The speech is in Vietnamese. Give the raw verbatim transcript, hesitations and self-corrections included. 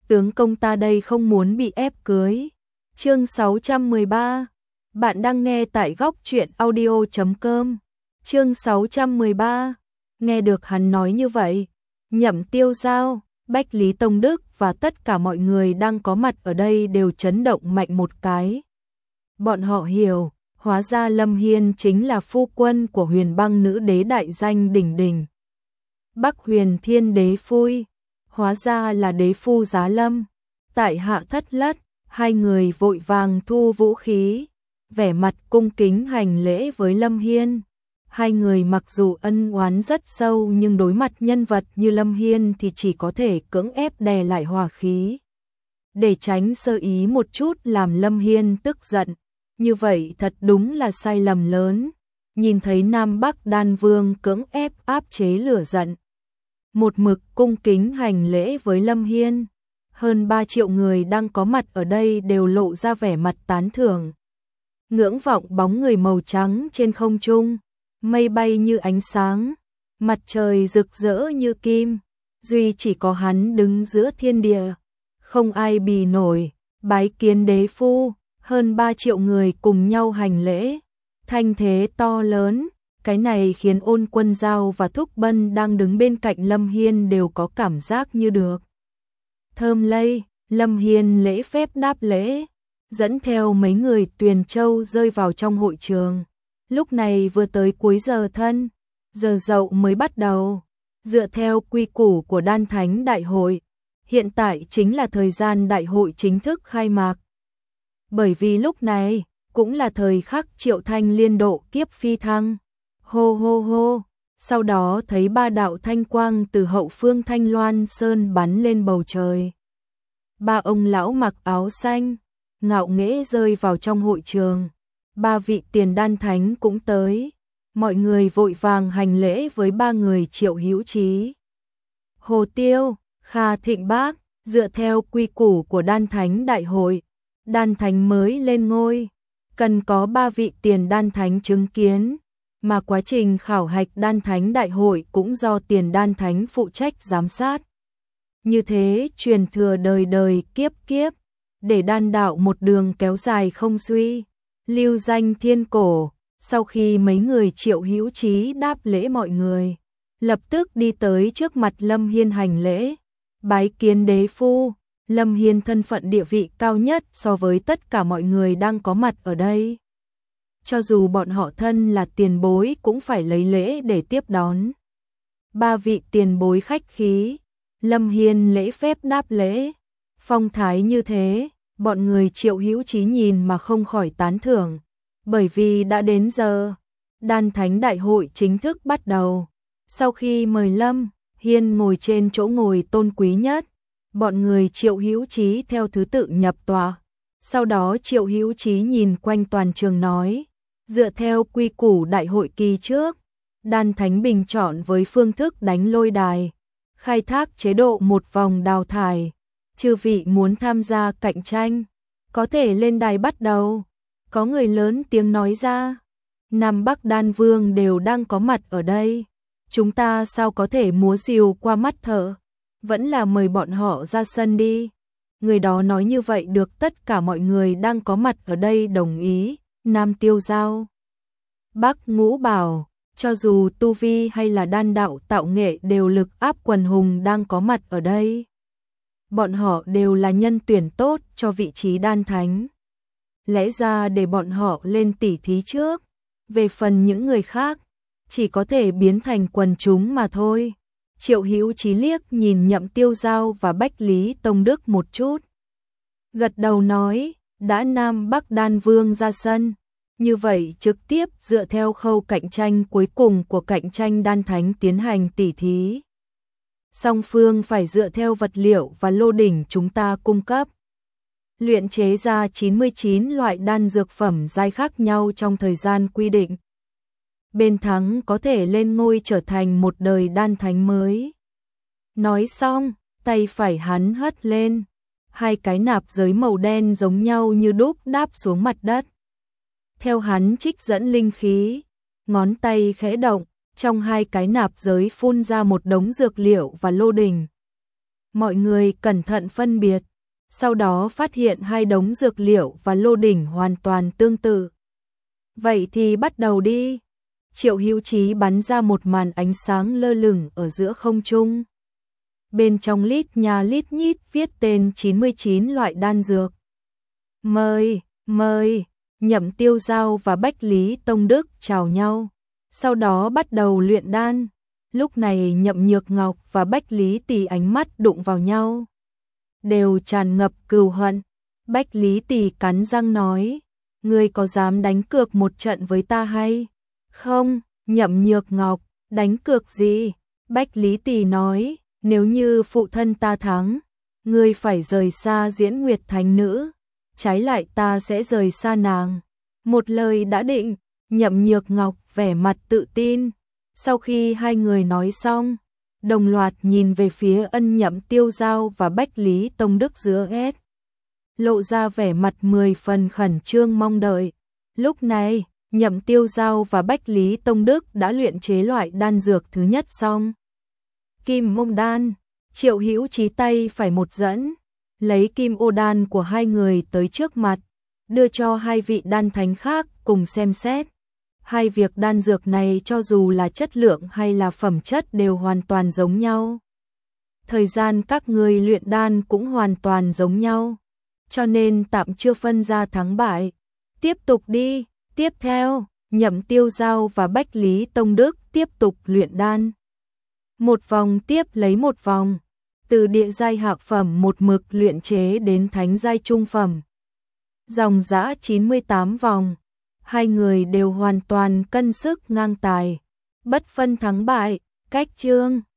tướng công ta đây không muốn bị ép cưới. Chương sáu trăm mười ba. Bạn đang nghe tại góc truyện audio chấm com. Chương sáu trăm mười ba. Nghe được hắn nói như vậy, Nhậm Tiêu Giao, Bách Lý Tông Đức và tất cả mọi người đang có mặt ở đây đều chấn động mạnh một cái. Bọn họ hiểu, hóa ra Lâm Hiên chính là phu quân của Huyền Băng nữ đế đại danh đỉnh đỉnh Bắc Huyền Thiên Đế Phui, hóa ra là đế phu Giá Lâm. Tại hạ thất lất, hai người vội vàng thu vũ khí, vẻ mặt cung kính hành lễ với Lâm Hiên. Hai người mặc dù ân oán rất sâu nhưng đối mặt nhân vật như Lâm Hiên thì chỉ có thể cưỡng ép đè lại hỏa khí, để tránh sơ ý một chút làm Lâm Hiên tức giận. Như vậy thật đúng là sai lầm lớn. Nhìn thấy Nam Bắc Đan Vương cưỡng ép áp chế lửa giận, một mực cung kính hành lễ với Lâm Hiên, hơn ba triệu người đang có mặt ở đây đều lộ ra vẻ mặt tán thưởng. Ngưỡng vọng bóng người màu trắng trên không trung, mây bay như ánh sáng, mặt trời rực rỡ như kim, duy chỉ có hắn đứng giữa thiên địa, không ai bì nổi. Bái kiến đế phu. Hơn ba triệu người cùng nhau hành lễ, thanh thế to lớn, cái này khiến Ôn Quân Giao và Thúc Bân đang đứng bên cạnh Lâm Hiên đều có cảm giác như được thơm lây. Lâm Hiên lễ phép đáp lễ, dẫn theo mấy người Tuyền Châu rơi vào trong hội trường. Lúc này vừa tới cuối giờ thân, giờ dậu mới bắt đầu. Dựa theo quy củ của Đan Thánh Đại hội, hiện tại chính là thời gian đại hội chính thức khai mạc. Bởi vì lúc này cũng là thời khắc Triệu Thanh liên độ kiếp phi thăng. Hô hô hô, sau đó thấy ba đạo thanh quang từ hậu phương Thanh Loan Sơn bắn lên bầu trời. Ba ông lão mặc áo xanh, ngạo nghễ rơi vào trong hội trường. Ba vị tiền đan thánh cũng tới. Mọi người vội vàng hành lễ với ba người Triệu Hữu Chí, Hồ Tiêu, Kha Thịnh Bác. Dựa theo quy củ của Đan Thánh Đại hội, đan thánh mới lên ngôi, cần có ba vị tiền đan thánh chứng kiến, mà quá trình khảo hạch Đan Thánh Đại hội cũng do tiền đan thánh phụ trách giám sát. Như thế truyền thừa đời đời kiếp kiếp, để đan đạo một đường kéo dài không suy, lưu danh thiên cổ. Sau khi mấy người Triệu Hữu Chí đáp lễ mọi người, lập tức đi tới trước mặt Lâm Hiên hành lễ, bái kiến đế phu. Lâm Hiên thân phận địa vị cao nhất so với tất cả mọi người đang có mặt ở đây. Cho dù bọn họ thân là tiền bối cũng phải lấy lễ để tiếp đón. Ba vị tiền bối khách khí, Lâm Hiên lễ phép đáp lễ. Phong thái như thế, bọn người Triệu Hữu Chí nhìn mà không khỏi tán thưởng. Bởi vì đã đến giờ, Đan Thánh Đại hội chính thức bắt đầu. Sau khi mời Lâm Hiên ngồi trên chỗ ngồi tôn quý nhất, bọn người Triệu Hữu Chí theo thứ tự nhập tọa. Sau đó Triệu Hữu Chí nhìn quanh toàn trường nói, dựa theo quy củ đại hội kỳ trước, Đan Thánh bình chọn với phương thức đánh lôi đài, khai thác chế độ một vòng đào thải. Chư vị muốn tham gia cạnh tranh, có thể lên đài bắt đầu. Có người lớn tiếng nói ra, Nam Bắc Đan Vương đều đang có mặt ở đây, chúng ta sao có thể múa rìu qua mắt thợ, vẫn là mời bọn họ ra sân đi. Người đó nói như vậy được tất cả mọi người đang có mặt ở đây đồng ý. Nam Tiêu Giao, Bắc Ngũ Bảo, cho dù tu vi hay là đan đạo tạo nghệ đều lực áp quần hùng đang có mặt ở đây. Bọn họ đều là nhân tuyển tốt cho vị trí đan thánh. Lẽ ra để bọn họ lên tỉ thí trước, về phần những người khác, chỉ có thể biến thành quần chúng mà thôi. Triệu Hữu Chí liếc nhìn Nhậm Tiêu Giao và Bách Lý Tông Đức một chút, gật đầu nói, đã Nam Bắc Đan Vương ra sân, như vậy trực tiếp dựa theo khâu cạnh tranh cuối cùng của cạnh tranh đan thánh tiến hành tỉ thí. Song phương phải dựa theo vật liệu và lô đỉnh chúng ta cung cấp, luyện chế ra chín mươi chín loại đan dược phẩm giai khác nhau trong thời gian quy định. Bên thắng có thể lên ngôi trở thành một đời đan thánh mới. Nói xong, tay phải hắn hất lên, hai cái nạp giới màu đen giống nhau như đúc đáp xuống mặt đất. Theo hắn trích dẫn linh khí, ngón tay khẽ động, trong hai cái nạp giới phun ra một đống dược liệu và lô đỉnh. Mọi người cẩn thận phân biệt, sau đó phát hiện hai đống dược liệu và lô đỉnh hoàn toàn tương tự. Vậy thì bắt đầu đi. Triệu Hữu Chí bắn ra một màn ánh sáng lơ lửng ở giữa không trung. Bên trong lít nhà lít nhít viết tên chín mươi chín loại đan dược. Mời, mời, Nhậm Tiêu Giao và Bách Lý Tông Đức chào nhau, sau đó bắt đầu luyện đan. Lúc này Nhậm Nhược Ngọc và Bách Lý Tỳ ánh mắt đụng vào nhau, đều tràn ngập cừu hận. Bách Lý Tỳ cắn răng nói, ngươi có dám đánh cược một trận với ta hay không? Nhậm Nhược Ngọc, đánh cược gì? Bách Lý Tỳ nói, nếu như phụ thân ta thắng, ngươi phải rời xa Diễn Nguyệt Thánh Nữ, trái lại ta sẽ rời xa nàng. Một lời đã định. Nhậm Nhược Ngọc vẻ mặt tự tin. Sau khi hai người nói xong, đồng loạt nhìn về phía Ân Nhậm Tiêu Giao và Bách Lý Tông Đức giữa S. Lộ ra vẻ mặt mười phần khẩn trương mong đợi. Lúc này, Nhậm Tiêu Giao và Bách Lý Tông Đức đã luyện chế loại đan dược thứ nhất xong. Kim Mông Đan. Triệu Hữu Chí tay phải một dẫn, lấy kim ô đan của hai người tới trước mặt, đưa cho hai vị đan thánh khác cùng xem xét. Hai việc đan dược này cho dù là chất lượng hay là phẩm chất đều hoàn toàn giống nhau. Thời gian các người luyện đan cũng hoàn toàn giống nhau, cho nên tạm chưa phân ra thắng bại. Tiếp tục đi. Tiếp theo, Nhậm Tiêu Giao và Bách Lý Tông Đức tiếp tục luyện đan. Một vòng tiếp lấy một vòng, từ địa giai hạ phẩm một mực luyện chế đến thánh giai trung phẩm. Dòng dã chín mươi tám vòng, hai người đều hoàn toàn cân sức ngang tài, bất phân thắng bại. Cách chương